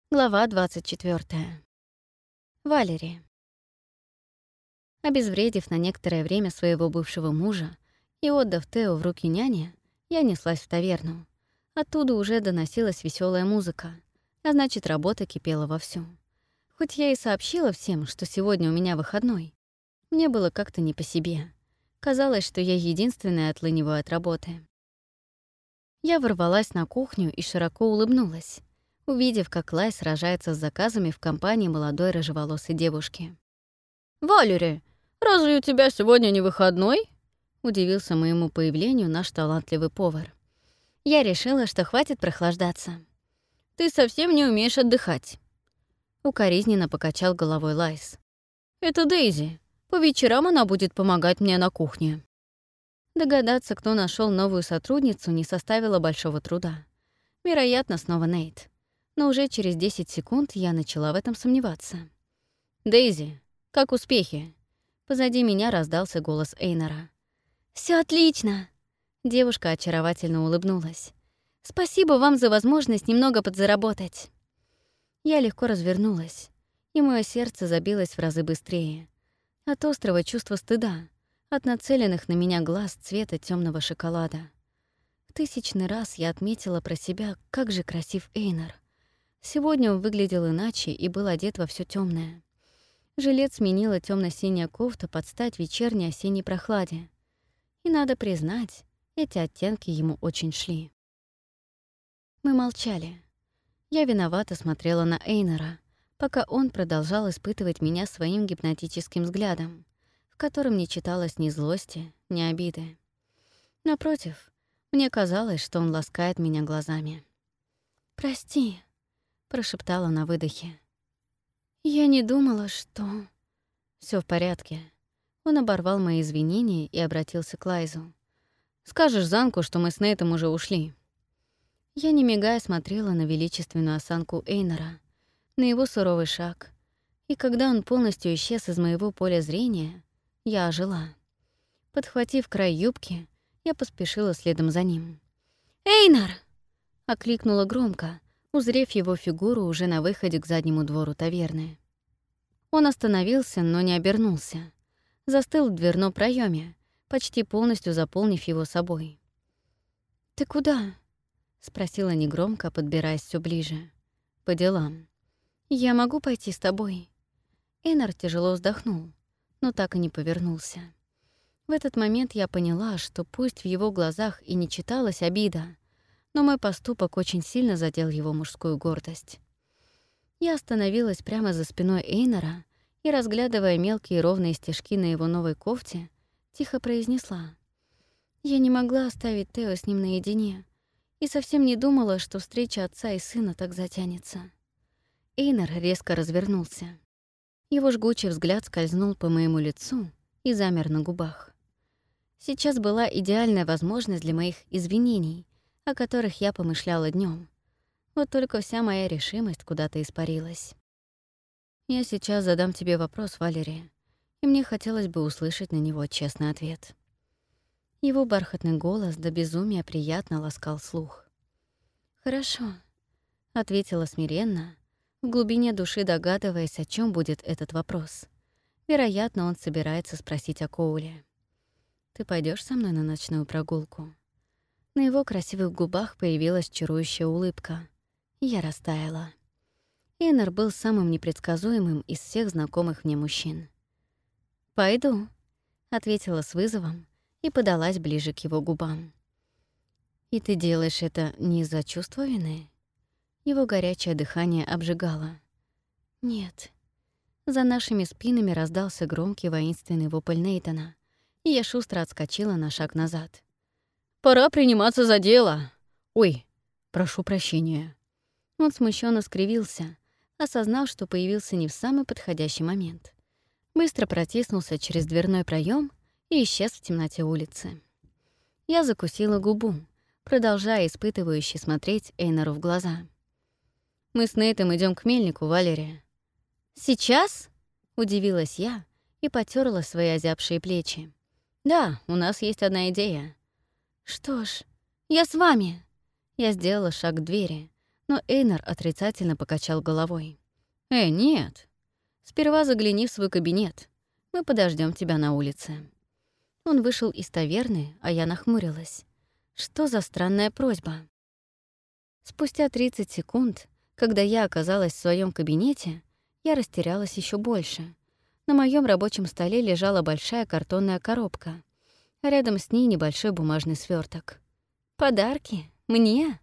Глава 24. Валери. Обезвредив на некоторое время своего бывшего мужа и отдав Тео в руки няне, я неслась в таверну. Оттуда уже доносилась веселая музыка, а значит, работа кипела вовсю. Хоть я и сообщила всем, что сегодня у меня выходной, мне было как-то не по себе. Казалось, что я единственная отлыниваю от работы. Я ворвалась на кухню и широко улыбнулась, увидев, как Лай сражается с заказами в компании молодой рыжеволосой девушки. «Валери, разве у тебя сегодня не выходной?» — удивился моему появлению наш талантливый повар. Я решила, что хватит прохлаждаться. «Ты совсем не умеешь отдыхать», — укоризненно покачал головой Лайс. «Это Дейзи. По вечерам она будет помогать мне на кухне». Догадаться, кто нашел новую сотрудницу, не составило большого труда. Вероятно, снова Нейт. Но уже через 10 секунд я начала в этом сомневаться. «Дейзи, как успехи?» Позади меня раздался голос Эйнора. «Всё отлично!» Девушка очаровательно улыбнулась. «Спасибо вам за возможность немного подзаработать». Я легко развернулась, и мое сердце забилось в разы быстрее. От острого чувства стыда, от нацеленных на меня глаз цвета тёмного шоколада. В 1000-й раз я отметила про себя, как же красив Эйнор. Сегодня он выглядел иначе и был одет во всё тёмное. Жилет сменила тёмно-синяя кофта под стать вечерней осенней прохладе. И надо признать, эти оттенки ему очень шли. Мы молчали. Я виновато смотрела на Эйнора, пока он продолжал испытывать меня своим гипнотическим взглядом, в котором не читалось ни злости, ни обиды. Напротив, мне казалось, что он ласкает меня глазами. «Прости», — прошептала на выдохе. «Я не думала, что...» «Всё в порядке». Он оборвал мои извинения и обратился к Лайзу. «Скажешь Занку, что мы с Нейтом уже ушли». Я, не мигая, смотрела на величественную осанку Эйнора, на его суровый шаг. И когда он полностью исчез из моего поля зрения, я ожила. Подхватив край юбки, я поспешила следом за ним. «Эйнор!» — окликнула громко, узрев его фигуру уже на выходе к заднему двору таверны. Он остановился, но не обернулся. Застыл в дверном проеме, почти полностью заполнив его собой. «Ты куда?» — спросила негромко, подбираясь всё ближе. «По делам. Я могу пойти с тобой?» Эйнор тяжело вздохнул, но так и не повернулся. В этот момент я поняла, что пусть в его глазах и не читалась обида, но мой поступок очень сильно задел его мужскую гордость. Я остановилась прямо за спиной Эйнора и, разглядывая мелкие ровные стежки на его новой кофте, тихо произнесла. Я не могла оставить Тео с ним наедине и совсем не думала, что встреча отца и сына так затянется. Эйнор резко развернулся. Его жгучий взгляд скользнул по моему лицу и замер на губах. Сейчас была идеальная возможность для моих извинений, о которых я помышляла днём. Вот только вся моя решимость куда-то испарилась. «Я сейчас задам тебе вопрос, Валери, и мне хотелось бы услышать на него честный ответ». Его бархатный голос до безумия приятно ласкал слух. «Хорошо», — ответила смиренно, в глубине души догадываясь, о чём будет этот вопрос. Вероятно, он собирается спросить о Коуле. «Ты пойдёшь со мной на ночную прогулку?» На его красивых губах появилась чарующая улыбка. Я растаяла. Эйнор был самым непредсказуемым из всех знакомых мне мужчин. «Пойду», — ответила с вызовом и подалась ближе к его губам. «И ты делаешь это не из-за чувства вины?» Его горячее дыхание обжигало. «Нет». За нашими спинами раздался громкий воинственный вопль Нейтана, и я шустро отскочила на шаг назад. «Пора приниматься за дело!» «Ой, прошу прощения». Он смущенно скривился, осознав, что появился не в самый подходящий момент. Быстро протиснулся через дверной проем и исчез в темноте улицы. Я закусила губу, продолжая испытывающе смотреть Эйнору в глаза. «Мы с Нейтом идем к мельнику, Валерия». «Сейчас?» — удивилась я и потёрла свои озябшие плечи. «Да, у нас есть одна идея». «Что ж, я с вами». Я сделала шаг к двери, но Эйнар отрицательно покачал головой. Нет. Сперва загляни в свой кабинет. Мы подождем тебя на улице». Он вышел из таверны, а я нахмурилась. Что за странная просьба? Спустя 30 секунд, когда я оказалась в своем кабинете, я растерялась еще больше. На моем рабочем столе лежала большая картонная коробка, а рядом с ней небольшой бумажный сверток. «Подарки? Мне?»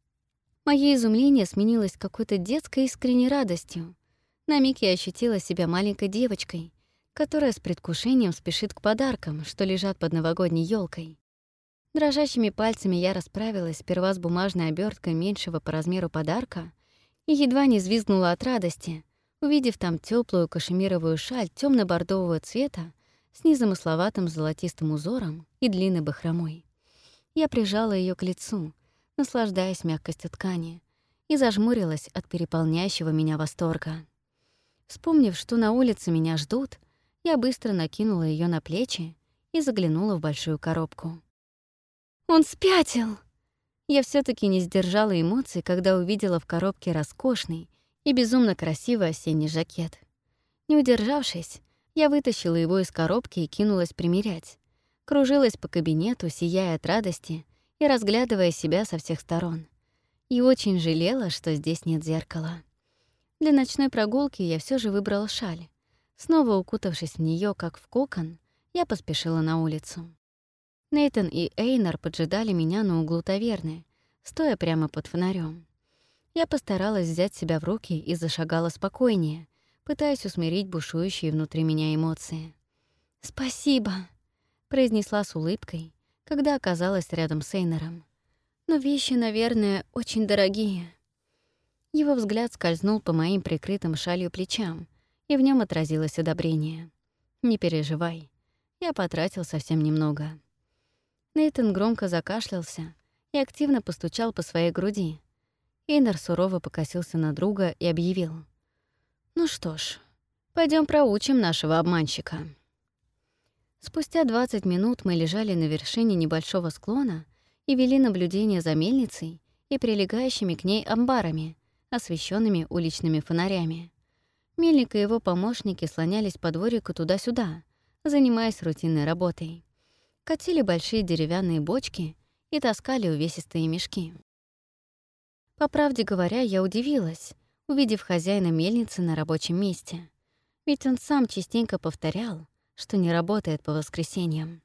Мое изумление сменилось какой-то детской искренней радостью. На миг я ощутила себя маленькой девочкой, которая с предвкушением спешит к подаркам, что лежат под новогодней елкой. Дрожащими пальцами я расправилась сперва с бумажной оберткой меньшего по размеру подарка и едва не взвизгнула от радости, увидев там теплую кашемировую шаль темно-бордового цвета с незамысловатым золотистым узором и длинной бахромой. Я прижала ее к лицу, наслаждаясь мягкостью ткани, и зажмурилась от переполняющего меня восторга. Вспомнив, что на улице меня ждут, я быстро накинула ее на плечи и заглянула в большую коробку. «Он спятил!» Я все таки не сдержала эмоций, когда увидела в коробке роскошный и безумно красивый осенний жакет. Не удержавшись, я вытащила его из коробки и кинулась примерять. Кружилась по кабинету, сияя от радости и разглядывая себя со всех сторон. И очень жалела, что здесь нет зеркала. Для ночной прогулки я все же выбрала шаль. Снова укутавшись в нее, как в кокон, я поспешила на улицу. Нейтан и Эйнар поджидали меня на углу таверны, стоя прямо под фонарем. Я постаралась взять себя в руки и зашагала спокойнее, пытаясь усмирить бушующие внутри меня эмоции. «Спасибо», — произнесла с улыбкой, когда оказалась рядом с Эйнаром. «Но вещи, наверное, очень дорогие». Его взгляд скользнул по моим прикрытым шалью плечам, и в нем отразилось одобрение. «Не переживай, я потратил совсем немного». Нейтан громко закашлялся и активно постучал по своей груди. Эйнар сурово покосился на друга и объявил: «Ну что ж, пойдем проучим нашего обманщика». Спустя 20 минут мы лежали на вершине небольшого склона и вели наблюдение за мельницей и прилегающими к ней амбарами, освещенными уличными фонарями. Мельник и его помощники слонялись по дворику туда-сюда, занимаясь рутинной работой. Катили большие деревянные бочки и таскали увесистые мешки. По правде говоря, я удивилась, увидев хозяина мельницы на рабочем месте. Ведь он сам частенько повторял, что не работает по воскресеньям.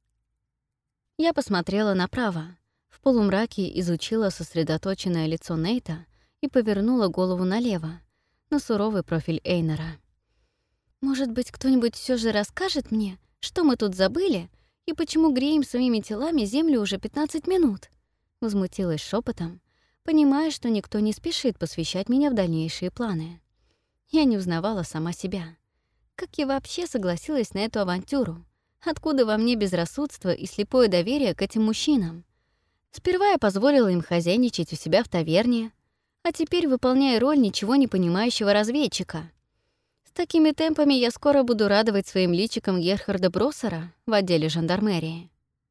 Я посмотрела направо, в полумраке изучила сосредоточенное лицо Нейта и повернула голову налево, на суровый профиль Эйнара. «Может быть, кто-нибудь все же расскажет мне, что мы тут забыли и почему греем своими телами землю уже 15 минут?» Возмутилась шепотом, понимая, что никто не спешит посвящать меня в дальнейшие планы. Я не узнавала сама себя. Как я вообще согласилась на эту авантюру? Откуда во мне безрассудство и слепое доверие к этим мужчинам? Сперва я позволила им хозяйничать у себя в таверне, а теперь выполняю роль ничего не понимающего разведчика. С такими темпами я скоро буду радовать своим личиком Герхарда Броссера в отделе жандармерии.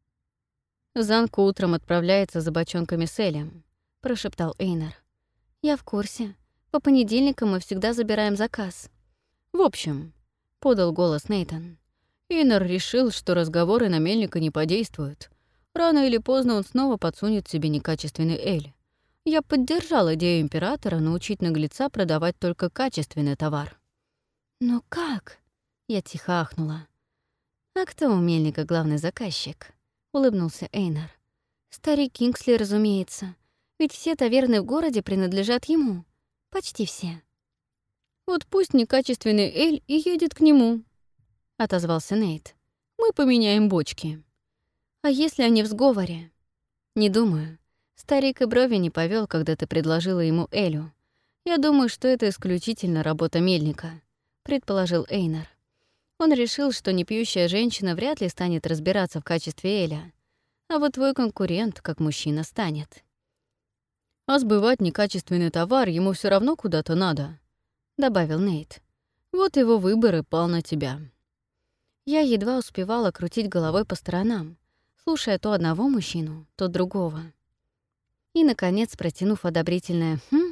«Занка утром отправляется за бочонками с Элем», — прошептал Эйнар. «Я в курсе. По понедельникам мы всегда забираем заказ». «В общем», — подал голос Нейтан, «Эйнар решил, что разговоры на мельника не подействуют. Рано или поздно он снова подсунет себе некачественный эль. Я поддержал идею императора научить наглеца продавать только качественный товар». «Но как?» — я тихо ахнула. «А кто у мельника главный заказчик?» — улыбнулся Эйнар. «Старик Кингсли, разумеется. Ведь все таверны в городе принадлежат ему. Почти все». «Вот пусть некачественный эль и едет к нему», — отозвался Нейт. «Мы поменяем бочки». «А если они в сговоре?» «Не думаю. Старик и брови не повел, когда ты предложила ему элю. Я думаю, что это исключительно работа мельника», — предположил Эйнар. Он решил, что непьющая женщина вряд ли станет разбираться в качестве эля, а вот твой конкурент, как мужчина, станет. «А сбывать некачественный товар ему все равно куда-то надо», — добавил Нейт. «Вот его выбор и пал на тебя». Я едва успевала крутить головой по сторонам, слушая то одного мужчину, то другого. И, наконец, протянув одобрительное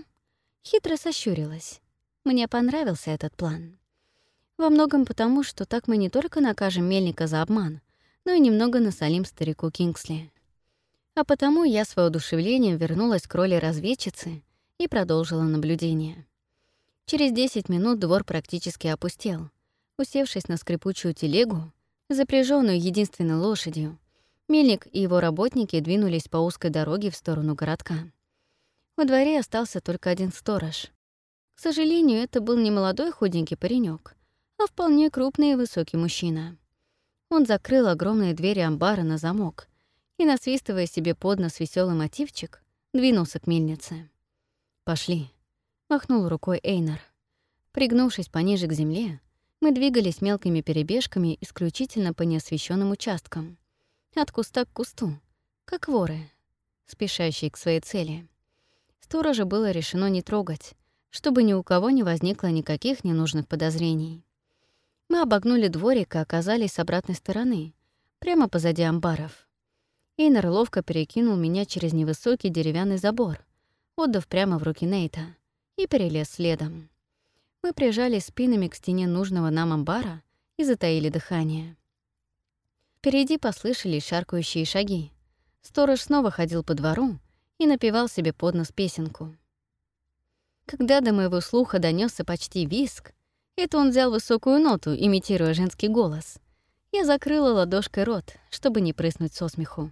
Хитро сощурилась. Мне понравился этот план. Во многом потому, что так мы не только накажем мельника за обман, но и немного насолим старику Кингсли. А потому я с воодушевлением вернулась к роли разведчицы и продолжила наблюдение. Через 10 минут двор практически опустел. Усевшись на скрипучую телегу, запряженную единственной лошадью, мельник и его работники двинулись по узкой дороге в сторону городка. Во дворе остался только один сторож. К сожалению, это был не молодой худенький паренек, а вполне крупный и высокий мужчина. Он закрыл огромные двери амбара на замок и, насвистывая себе под нос веселый мотивчик, двинулся к мельнице. «Пошли», — махнул рукой Эйнар. Пригнувшись пониже к земле, мы двигались мелкими перебежками исключительно по неосвещенным участкам, от куста к кусту, как воры, спешащие к своей цели. Сторожа было решено не трогать, чтобы ни у кого не возникло никаких ненужных подозрений. Мы обогнули дворик и оказались с обратной стороны, прямо позади амбаров. Эйнар ловко перекинул меня через невысокий деревянный забор, отдав прямо в руки Нейта, и перелез следом. Мы прижались спинами к стене нужного нам амбара и затаили дыхание. Впереди послышались шаркающие шаги. Сторож снова ходил по двору и напевал себе под нос песенку. Когда до моего слуха донёсся почти визг, это он взял высокую ноту, имитируя женский голос. Я закрыла ладошкой рот, чтобы не прыснуть со смеху.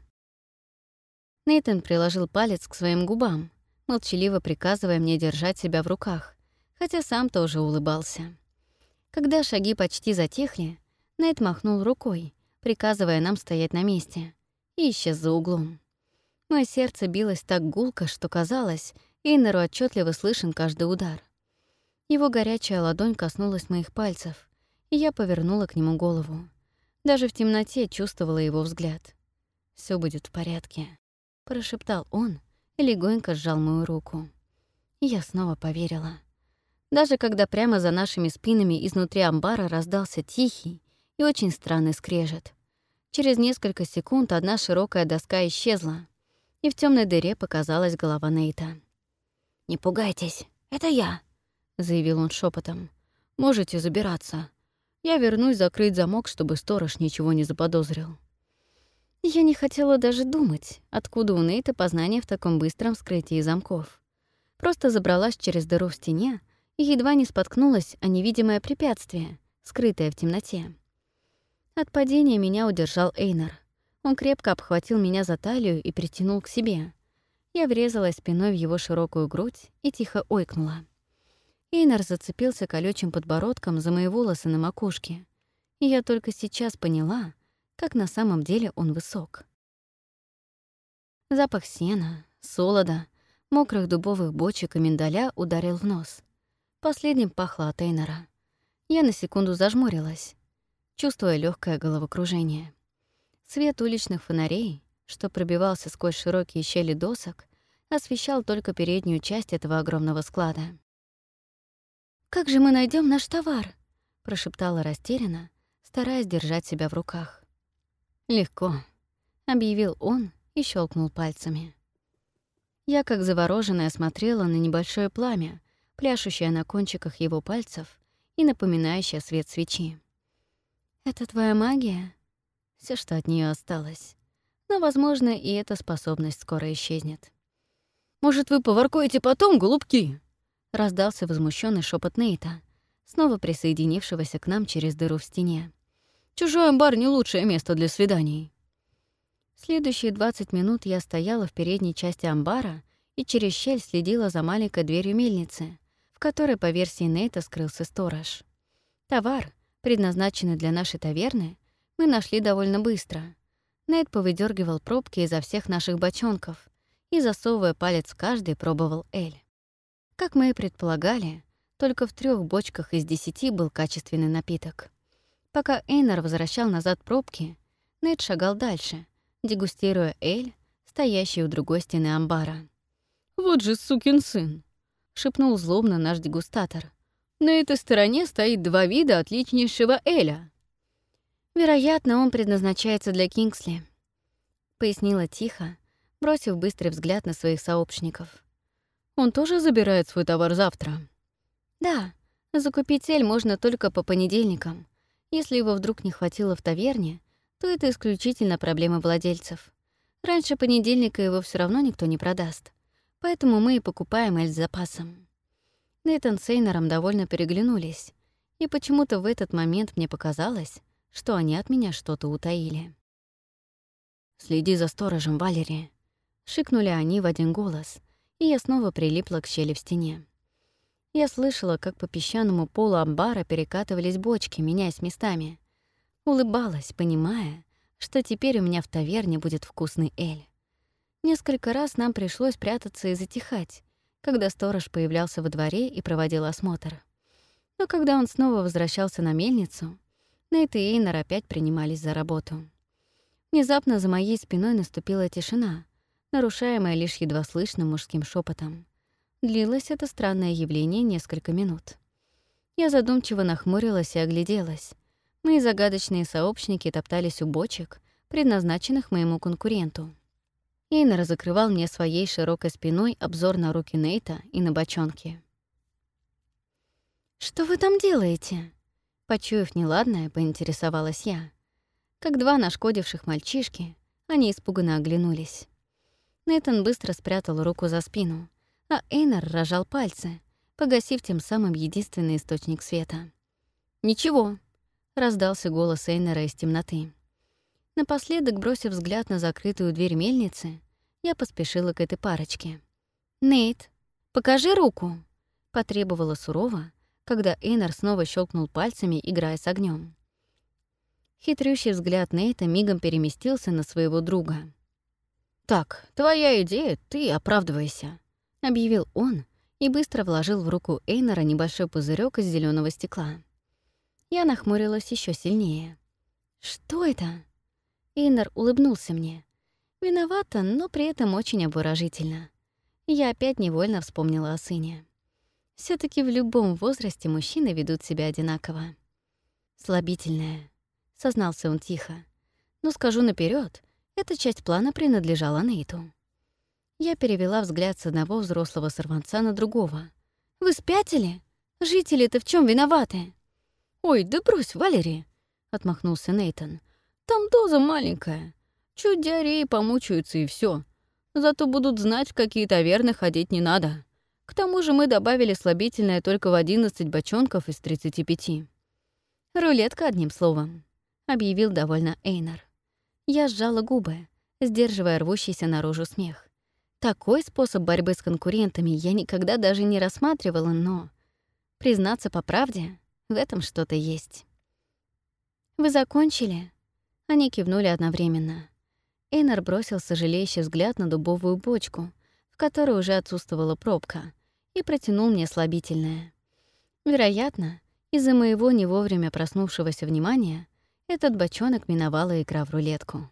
Нейтан приложил палец к своим губам, молчаливо приказывая мне держать себя в руках, хотя сам тоже улыбался. Когда шаги почти затихли, Нейт махнул рукой, приказывая нам стоять на месте, и исчез за углом. Мое сердце билось так гулко, что казалось, Эйнару отчетливо слышен каждый удар. Его горячая ладонь коснулась моих пальцев, и я повернула к нему голову. Даже в темноте чувствовала его взгляд. «Всё будет в порядке», — прошептал он и легонько сжал мою руку. И я снова поверила. Даже когда прямо за нашими спинами изнутри амбара раздался тихий и очень странный скрежет. Через несколько секунд одна широкая доска исчезла, и в темной дыре показалась голова Нейта. «Не пугайтесь, это я», — заявил он шепотом. «Можете забираться. Я вернусь закрыть замок, чтобы сторож ничего не заподозрил». Я не хотела даже думать, откуда у Нейта познания в таком быстром вскрытии замков. Просто забралась через дыру в стене и едва не споткнулась о невидимое препятствие, скрытое в темноте. От падения меня удержал Эйнар. Он крепко обхватил меня за талию и притянул к себе. Я врезалась спиной в его широкую грудь и тихо ойкнула. Эйнар зацепился колючим подбородком за мои волосы на макушке, и я только сейчас поняла, как на самом деле он высок. Запах сена, солода, мокрых дубовых бочек и миндаля ударил в нос. Последним пахло от Эйнара. Я на секунду зажмурилась, чувствуя легкое головокружение. Свет уличных фонарей, что пробивался сквозь широкие щели досок, освещал только переднюю часть этого огромного склада. «Как же мы найдем наш товар?» — прошептала растерянно, стараясь держать себя в руках. «Легко», — объявил он и щелкнул пальцами. Я, как завороженная, смотрела на небольшое пламя, пляшущее на кончиках его пальцев и напоминающее свет свечи. «Это твоя магия?» Все, что от нее осталось. Но, возможно, и эта способность скоро исчезнет. «Может, вы поворкуете потом, голубки?» — раздался возмущенный шепот Нейта, снова присоединившегося к нам через дыру в стене. «Чужой амбар — не лучшее место для свиданий». Следующие 20 минут я стояла в передней части амбара и через щель следила за маленькой дверью мельницы, в которой, по версии Нейта, скрылся сторож. Товар, предназначенный для нашей таверны, мы нашли довольно быстро. Нейт повыдергивал пробки изо всех наших бочонков и, засовывая палец в каждый, пробовал эль. Как мы и предполагали, только в 3 бочках из 10 был качественный напиток. Пока Эйнар возвращал назад пробки, Нейт шагал дальше, дегустируя эль, стоящий у другой стены амбара. «Вот же сукин сын!» — шепнул злобно наш дегустатор. «На этой стороне стоит 2 вида отличнейшего эля». «Вероятно, он предназначается для Кингсли», — пояснила тихо, бросив быстрый взгляд на своих сообщников. Он тоже забирает свой товар завтра? Да, закупить эль можно только по понедельникам. Если его вдруг не хватило в таверне, то это исключительно проблема владельцев. Раньше понедельника его все равно никто не продаст. Поэтому мы и покупаем эль с запасом. Нейтан с Эйнаром довольно переглянулись, и почему-то в этот момент мне показалось, что они от меня что-то утаили. «Следи за сторожем, Валери», — шикнули они в один голос, и я снова прилипла к щели в стене. Я слышала, как по песчаному полу амбара перекатывались бочки, меняясь местами. Улыбалась, понимая, что теперь у меня в таверне будет вкусный эль. Несколько раз нам пришлось прятаться и затихать, когда сторож появлялся во дворе и проводил осмотр. Но когда он снова возвращался на мельницу, Нейт и Эйнар опять принимались за работу. Внезапно за моей спиной наступила тишина, нарушаемая лишь едва слышным мужским шепотом. Длилось это странное явление несколько минут. Я задумчиво нахмурилась и огляделась. Мои загадочные сообщники топтались у бочек, предназначенных моему конкуренту. Эйнар закрывал мне своей широкой спиной обзор на руки Нейта и на бочонки. «Что вы там делаете?» Почуяв неладное, поинтересовалась я. Как два нашкодивших мальчишки, они испуганно оглянулись. Нейтан быстро спрятал руку за спину, а Эйнар разжал пальцы, погасив тем самым единственный источник света. «Ничего», — раздался голос Эйнара из темноты. Напоследок, бросив взгляд на закрытую дверь мельницы, я поспешила к этой парочке. «Нейт, покажи руку», — потребовала сурово, когда Эйнар снова щелкнул пальцами, играя с огнем. Хитрющий взгляд Нейта мигом переместился на своего друга. «Так, твоя идея, ты оправдывайся», — объявил он и быстро вложил в руку Эйнара небольшой пузырек из зеленого стекла. Я нахмурилась еще сильнее. «Что это?» Эйнар улыбнулся мне. Виновата, но при этом очень обворожительно. Я опять невольно вспомнила о сыне. все таки в любом возрасте мужчины ведут себя одинаково. «Слабительная», — сознался он тихо. «Но скажу наперед, эта часть плана принадлежала Нейту». Я перевела взгляд с одного взрослого сорванца на другого. «Вы спятили? Жители-то в чем виноваты?» «Ой, да брось, Валери!» — отмахнулся Нейтан. «Там доза маленькая. Чуть диареи помучаются и все. Зато будут знать, в какие таверны ходить не надо. К тому же мы добавили слабительное только в 11 бочонков из 35. «Рулетка, одним словом», — объявил довольно Эйнар. Я сжала губы, сдерживая рвущийся наружу смех. Такой способ борьбы с конкурентами я никогда даже не рассматривала, но, признаться по правде, в этом что-то есть. «Вы закончили?» Они кивнули одновременно. Эйнар бросил сожалеющий взгляд на дубовую бочку, в которой уже отсутствовала пробка, и протянул мне слабительное. Вероятно, из-за моего не вовремя проснувшегося внимания этот бочонок миновала игра в рулетку.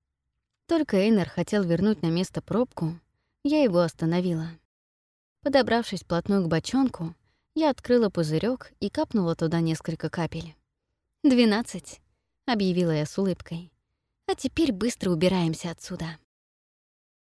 Только Эйнар хотел вернуть на место пробку, я его остановила. Подобравшись вплотную к бочонку, я открыла пузырек и капнула туда несколько капель. 12, — объявила я с улыбкой. «А теперь быстро убираемся отсюда».